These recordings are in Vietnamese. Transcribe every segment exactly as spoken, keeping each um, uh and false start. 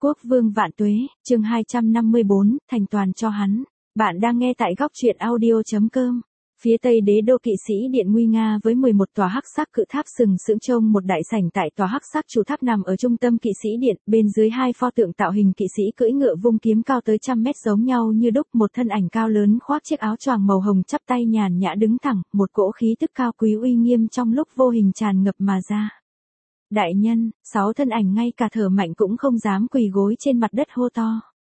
Quốc vương vạn tuế, chương hai trăm năm mươi bốn, thành toàn cho hắn. Bạn đang nghe tại góc truyện audio chấm com. Phía tây đế đô kỵ sĩ điện nguy nga với mười một tòa hắc sắc cự tháp sừng sững trông một đại sảnh tại tòa hắc sắc chủ tháp nằm ở trung tâm kỵ sĩ điện, bên dưới hai pho tượng tạo hình kỵ sĩ cưỡi ngựa vung kiếm cao tới trăm mét giống nhau như đúc, một thân ảnh cao lớn khoác chiếc áo choàng màu hồng chắp tay nhàn nhã đứng thẳng, một cỗ khí tức cao quý uy nghiêm trong lúc vô hình tràn ngập mà ra. Đại nhân, sáu thân ảnh ngay cả thở mạnh cũng không dám quỳ gối trên mặt đất hô to.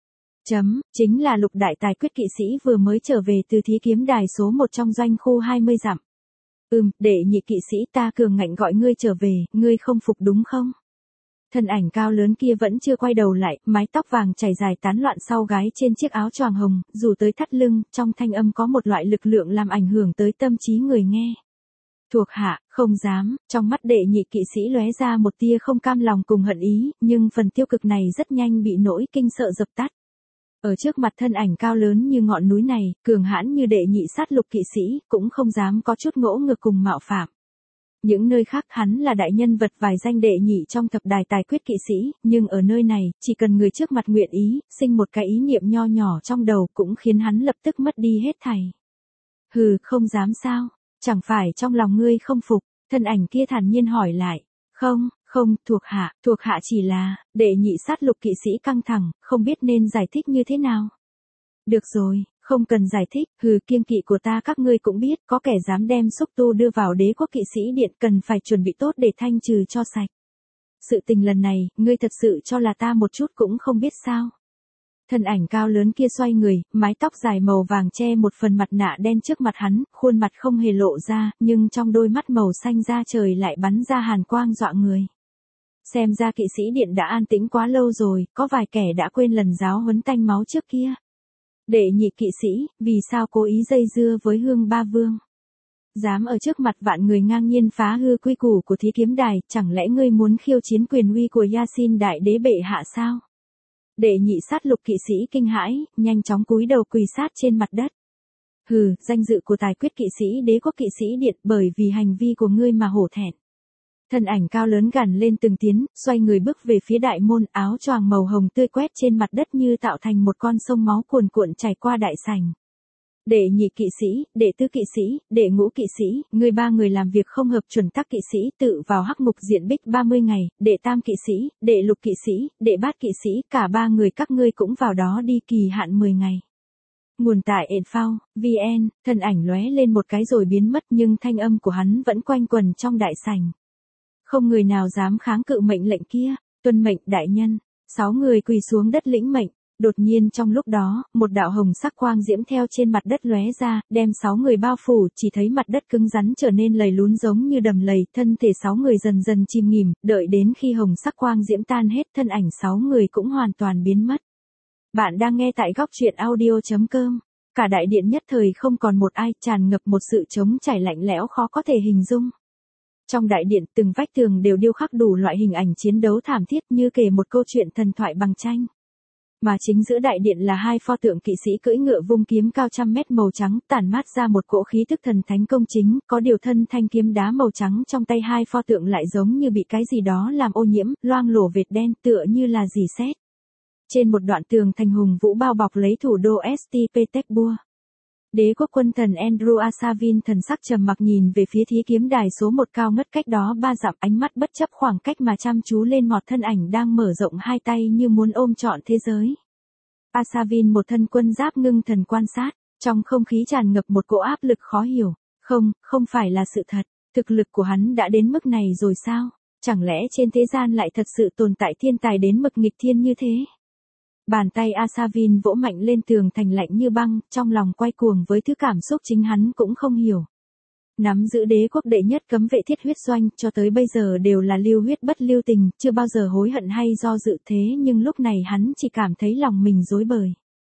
Chấm, chính là Lục đại tài quyết kỵ sĩ vừa mới trở về từ thí kiếm đài số một trong doanh khu hai mươi dặm. Ừm, đệ nhị kỵ sĩ ta cường ngạnh gọi ngươi trở về, ngươi không phục đúng không? Thân ảnh cao lớn kia vẫn chưa quay đầu lại, mái tóc vàng chảy dài tán loạn sau gái trên chiếc áo choàng hồng, dù tới thắt lưng, trong thanh âm có một loại lực lượng làm ảnh hưởng tới tâm trí người nghe. Thuộc hạ, không dám, trong mắt đệ nhị kỵ sĩ lóe ra một tia không cam lòng cùng hận ý, nhưng phần tiêu cực này rất nhanh bị nỗi kinh sợ dập tắt. Ở trước mặt thân ảnh cao lớn như ngọn núi này, cường hãn như đệ nhị sát lục kỵ sĩ, cũng không dám có chút ngỗ ngược cùng mạo phạm. Những nơi khác hắn là đại nhân vật vài danh đệ nhị trong thập đài tài quyết kỵ sĩ, nhưng ở nơi này, chỉ cần người trước mặt nguyện ý, sinh một cái ý niệm nho nhỏ trong đầu cũng khiến hắn lập tức mất đi hết thảy. Hừ, không dám sao? Chẳng phải trong lòng ngươi không phục, thân ảnh kia thản nhiên hỏi lại. Không, không, thuộc hạ, thuộc hạ chỉ là, đệ nhị sát lục kỵ sĩ căng thẳng, không biết nên giải thích như thế nào. Được rồi, không cần giải thích, hừ, kiêng kỵ của ta các ngươi cũng biết, có kẻ dám đem xúc tu đưa vào đế quốc kỵ sĩ điện cần phải chuẩn bị tốt để thanh trừ cho sạch. Sự tình lần này, ngươi thật sự cho là ta một chút cũng không biết sao. Thân ảnh cao lớn kia xoay người, mái tóc dài màu vàng che một phần mặt nạ đen trước mặt hắn, khuôn mặt không hề lộ ra, nhưng trong đôi mắt màu xanh da trời lại bắn ra hàn quang dọa người. Xem ra kỵ sĩ điện đã an tĩnh quá lâu rồi, có vài kẻ đã quên lần giáo huấn tanh máu trước kia. Đệ nhị kỵ sĩ, vì sao cố ý dây dưa với Hương Ba Vương? Dám ở trước mặt vạn người ngang nhiên phá hư quy củ của thí kiếm đài, chẳng lẽ ngươi muốn khiêu chiến quyền uy của Yasin đại đế bệ hạ sao? Đệ nhị sát lục kỵ sĩ kinh hãi, nhanh chóng cúi đầu quỳ sát trên mặt đất. Hừ, danh dự của tài quyết kỵ sĩ đế quốc kỵ sĩ điện bởi vì hành vi của ngươi mà hổ thẹn. Thân ảnh cao lớn gằn lên từng tiếng, xoay người bước về phía đại môn, áo choàng màu hồng tươi quét trên mặt đất như tạo thành một con sông máu cuồn cuộn chảy qua đại sảnh. Đệ nhị kỵ sĩ, đệ tứ kỵ sĩ, đệ ngũ kỵ sĩ, người ba người làm việc không hợp chuẩn tắc kỵ sĩ tự vào hắc ngục diện bích ba mươi ngày, đệ tam kỵ sĩ, đệ lục kỵ sĩ, đệ bát kỵ sĩ, cả ba người các ngươi cũng vào đó đi kỳ hạn mười ngày. Nguồn tại Enfao, vn, thân ảnh lóe lên một cái rồi biến mất nhưng thanh âm của hắn vẫn quanh quần trong đại sảnh. Không người nào dám kháng cự mệnh lệnh kia, tuân mệnh đại nhân, sáu người quỳ xuống đất lĩnh mệnh. Đột nhiên trong lúc đó, một đạo hồng sắc quang diễm theo trên mặt đất lóe ra, đem sáu người bao phủ, chỉ thấy mặt đất cứng rắn trở nên lầy lún giống như đầm lầy, thân thể sáu người dần dần chìm nghỉm, đợi đến khi hồng sắc quang diễm tan hết, thân ảnh sáu người cũng hoàn toàn biến mất. Bạn đang nghe tại góc truyện audio chấm com. Cả đại điện nhất thời không còn một ai, tràn ngập một sự trống trải lạnh lẽo khó có thể hình dung. Trong đại điện, từng vách tường đều điêu khắc đủ loại hình ảnh chiến đấu thảm thiết như kể một câu chuyện thần thoại bằng tranh. Mà chính giữa đại điện là hai pho tượng kỵ sĩ cưỡi ngựa vung kiếm cao trăm mét màu trắng, tản mát ra một cỗ khí tức thần thánh công chính, có điều thân thanh kiếm đá màu trắng trong tay hai pho tượng lại giống như bị cái gì đó làm ô nhiễm, loang lổ vệt đen tựa như là rỉ sét. Trên một đoạn tường thành hùng vũ bao bọc lấy thủ đô Saint Petersburg. Đế quốc quân thần Andrew Asavin thần sắc trầm mặc nhìn về phía thí kiếm đài số một cao ngất cách đó ba dặm, ánh mắt bất chấp khoảng cách mà chăm chú lên một thân ảnh đang mở rộng hai tay như muốn ôm trọn thế giới. Asavin một thân quân giáp ngưng thần quan sát, trong không khí tràn ngập một cỗ áp lực khó hiểu. Không, không phải là sự thật, thực lực của hắn đã đến mức này rồi sao? Chẳng lẽ trên thế gian lại thật sự tồn tại thiên tài đến mực nghịch thiên như thế? Bàn tay Asavin vỗ mạnh lên tường thành lạnh như băng, trong lòng quay cuồng với thứ cảm xúc chính hắn cũng không hiểu. Nắm giữ đế quốc đệ nhất cấm vệ thiết huyết doanh, cho tới bây giờ đều là lưu huyết bất lưu tình, chưa bao giờ hối hận hay do dự thế nhưng lúc này hắn chỉ cảm thấy lòng mình rối bời.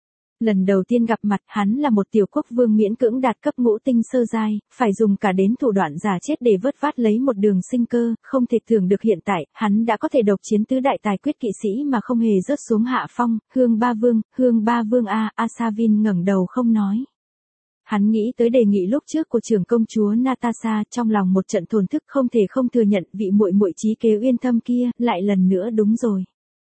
Lần đầu tiên gặp mặt hắn là một tiểu quốc vương miễn cưỡng đạt cấp ngũ tinh sơ giai, phải dùng cả đến thủ đoạn giả chết để vớt vát lấy một đường sinh cơ, không thể tưởng được hiện tại, hắn đã có thể độc chiến tứ đại tài quyết kỵ sĩ mà không hề rớt xuống hạ phong. Hương Ba Vương, Hương Ba Vương a, Asavin ngẩng đầu không nói. Hắn nghĩ tới đề nghị lúc trước của trưởng công chúa Natasha, trong lòng một trận thổn thức không thể không thừa nhận vị muội muội trí kế uyên thâm kia, lại lần nữa đúng rồi.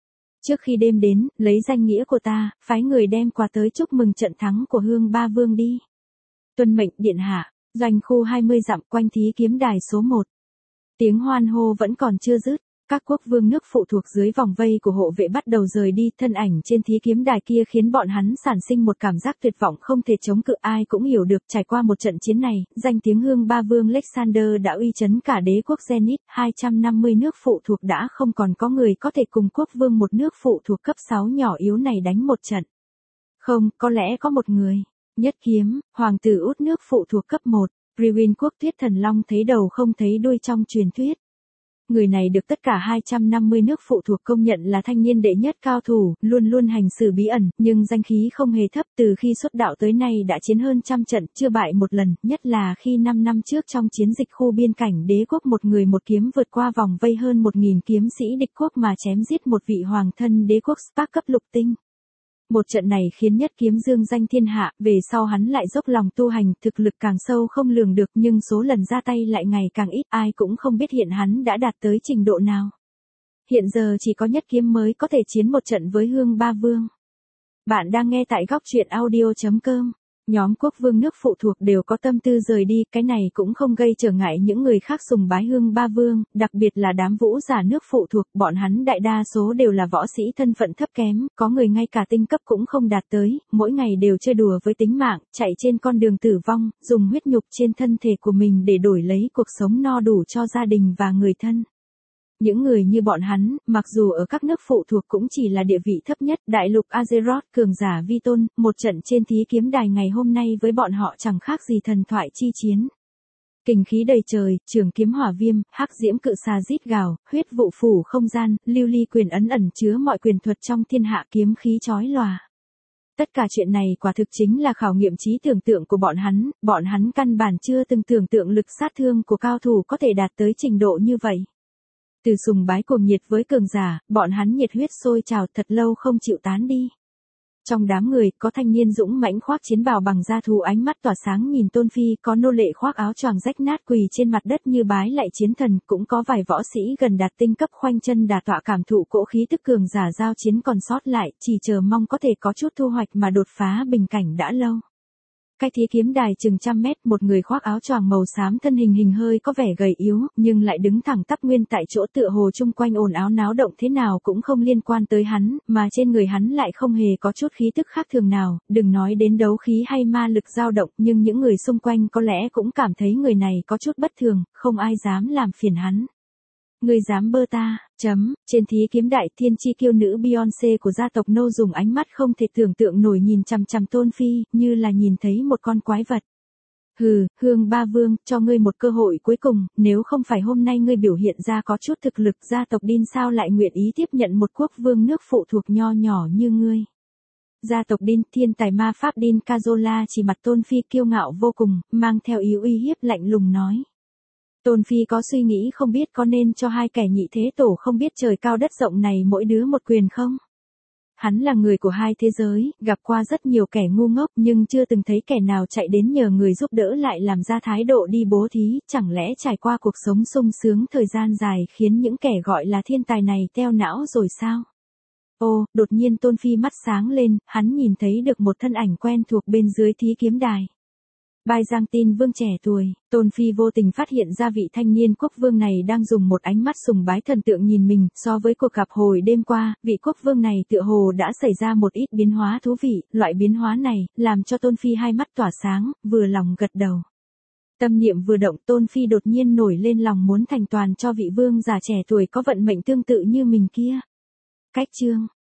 Trước khi đêm đến, lấy danh nghĩa của ta, phái người đem quà tới chúc mừng trận thắng của Hương Ba Vương đi. Tuân mệnh điện hạ. Doanh khu hai mươi dặm quanh thí kiếm đài số một. Tiếng hoan hô vẫn còn chưa dứt. Các quốc vương nước phụ thuộc dưới vòng vây của hộ vệ bắt đầu rời đi, thân ảnh trên thí kiếm đài kia khiến bọn hắn sản sinh một cảm giác tuyệt vọng không thể chống cự. Ai cũng hiểu được, trải qua một trận chiến này, danh tiếng Hương Ba Vương Alexander đã uy chấn cả đế quốc Zenith, hai trăm năm mươi nước phụ thuộc đã không còn có người có thể cùng quốc vương một nước phụ thuộc cấp sáu nhỏ yếu này đánh một trận. Không, có lẽ có một người. Nhất Kiếm, hoàng tử út nước phụ thuộc cấp một, Brewin quốc tuyết thần long thấy đầu không thấy đuôi trong truyền thuyết. Người này được tất cả hai trăm năm mươi nước phụ thuộc công nhận là thanh niên đệ nhất cao thủ, luôn luôn hành xử bí ẩn, nhưng danh khí không hề thấp. Từ khi xuất đạo tới nay đã chiến hơn trăm trận, chưa bại một lần, nhất là khi năm năm trước trong chiến dịch khu biên cảnh đế quốc một người một kiếm vượt qua vòng vây hơn một nghìn kiếm sĩ địch quốc mà chém giết một vị hoàng thân đế quốc Spark cấp lục tinh. Một trận này khiến Nhất Kiếm dương danh thiên hạ, về sau hắn lại dốc lòng tu hành, thực lực càng sâu không lường được nhưng số lần ra tay lại ngày càng ít, ai cũng không biết hiện hắn đã đạt tới trình độ nào. Hiện giờ chỉ có Nhất Kiếm mới có thể chiến một trận với Hương Ba Vương. Bạn đang nghe tại góc truyện audio chấm com. Nhóm quốc vương nước phụ thuộc đều có tâm tư rời đi, cái này cũng không gây trở ngại những người khác sùng bái Hương Ba Vương, đặc biệt là đám vũ giả nước phụ thuộc, bọn hắn đại đa số đều là võ sĩ thân phận thấp kém, có người ngay cả tinh cấp cũng không đạt tới, mỗi ngày đều chơi đùa với tính mạng, chạy trên con đường tử vong, dùng huyết nhục trên thân thể của mình để đổi lấy cuộc sống no đủ cho gia đình và người thân. Những người như bọn hắn, mặc dù ở các nước phụ thuộc cũng chỉ là địa vị thấp nhất, đại lục Azeroth cường giả vi tôn, một trận trên thí kiếm đài ngày hôm nay với bọn họ chẳng khác gì thần thoại chi chiến. Kình khí đầy trời, trường kiếm hỏa viêm, hắc diễm cự xà rít gào, huyết vụ phủ không gian, lưu ly quyền ấn ẩn chứa mọi quyền thuật trong thiên hạ, kiếm khí chói lòa. Tất cả chuyện này quả thực chính là khảo nghiệm trí tưởng tượng của bọn hắn, bọn hắn căn bản chưa từng tưởng tượng lực sát thương của cao thủ có thể đạt tới trình độ như vậy. Từ sùng bái cuồng nhiệt với cường giả, bọn hắn nhiệt huyết sôi trào thật lâu không chịu tán đi. Trong đám người, có thanh niên dũng mãnh khoác chiến bào bằng da thú ánh mắt tỏa sáng nhìn Tôn Phi, có nô lệ khoác áo choàng rách nát quỳ trên mặt đất như bái lạy chiến thần, cũng có vài võ sĩ gần đạt tinh cấp khoanh chân đả tọa cảm thụ cỗ khí tức cường giả giao chiến còn sót lại, chỉ chờ mong có thể có chút thu hoạch mà đột phá bình cảnh đã lâu. Cách thí kiếm đài chừng trăm mét, một người khoác áo choàng màu xám thân hình hình hơi có vẻ gầy yếu, nhưng lại đứng thẳng tắp nguyên tại chỗ, tựa hồ chung quanh ồn ào náo động thế nào cũng không liên quan tới hắn, mà trên người hắn lại không hề có chút khí tức khác thường nào, đừng nói đến đấu khí hay ma lực dao động, nhưng những người xung quanh có lẽ cũng cảm thấy người này có chút bất thường, không ai dám làm phiền hắn. Người dám bơ ta, chấm, trên thí kiếm đại thiên chi kiêu nữ Beyoncé của gia tộc Nô dùng ánh mắt không thể tưởng tượng nổi nhìn chằm chằm Tôn Phi, như là nhìn thấy một con quái vật. Hừ, Hương Ba Vương, cho ngươi một cơ hội cuối cùng, nếu không phải hôm nay ngươi biểu hiện ra có chút thực lực, gia tộc Đin sao lại nguyện ý tiếp nhận một quốc vương nước phụ thuộc nho nhỏ như ngươi. Gia tộc Đin, thiên tài ma pháp Đin Cazola chỉ mặt Tôn Phi kiêu ngạo vô cùng, mang theo ý uy hiếp lạnh lùng nói. Tôn Phi có suy nghĩ không biết có nên cho hai kẻ nhị thế tổ không biết trời cao đất rộng này mỗi đứa một quyền không? Hắn là người của hai thế giới, gặp qua rất nhiều kẻ ngu ngốc nhưng chưa từng thấy kẻ nào chạy đến nhờ người giúp đỡ lại làm ra thái độ đi bố thí, chẳng lẽ trải qua cuộc sống sung sướng thời gian dài khiến những kẻ gọi là thiên tài này teo não rồi sao? Ô, đột nhiên Tôn Phi mắt sáng lên, hắn nhìn thấy được một thân ảnh quen thuộc bên dưới thí kiếm đài. Bai Giang Tin Vương trẻ tuổi, Tôn Phi vô tình phát hiện ra vị thanh niên quốc vương này đang dùng một ánh mắt sùng bái thần tượng nhìn mình, so với cuộc gặp hồi đêm qua, vị quốc vương này tựa hồ đã xảy ra một ít biến hóa thú vị, loại biến hóa này, làm cho Tôn Phi hai mắt tỏa sáng, vừa lòng gật đầu. Tâm niệm vừa động, Tôn Phi đột nhiên nổi lên lòng muốn thành toàn cho vị vương già trẻ tuổi có vận mệnh tương tự như mình kia. Cách chương,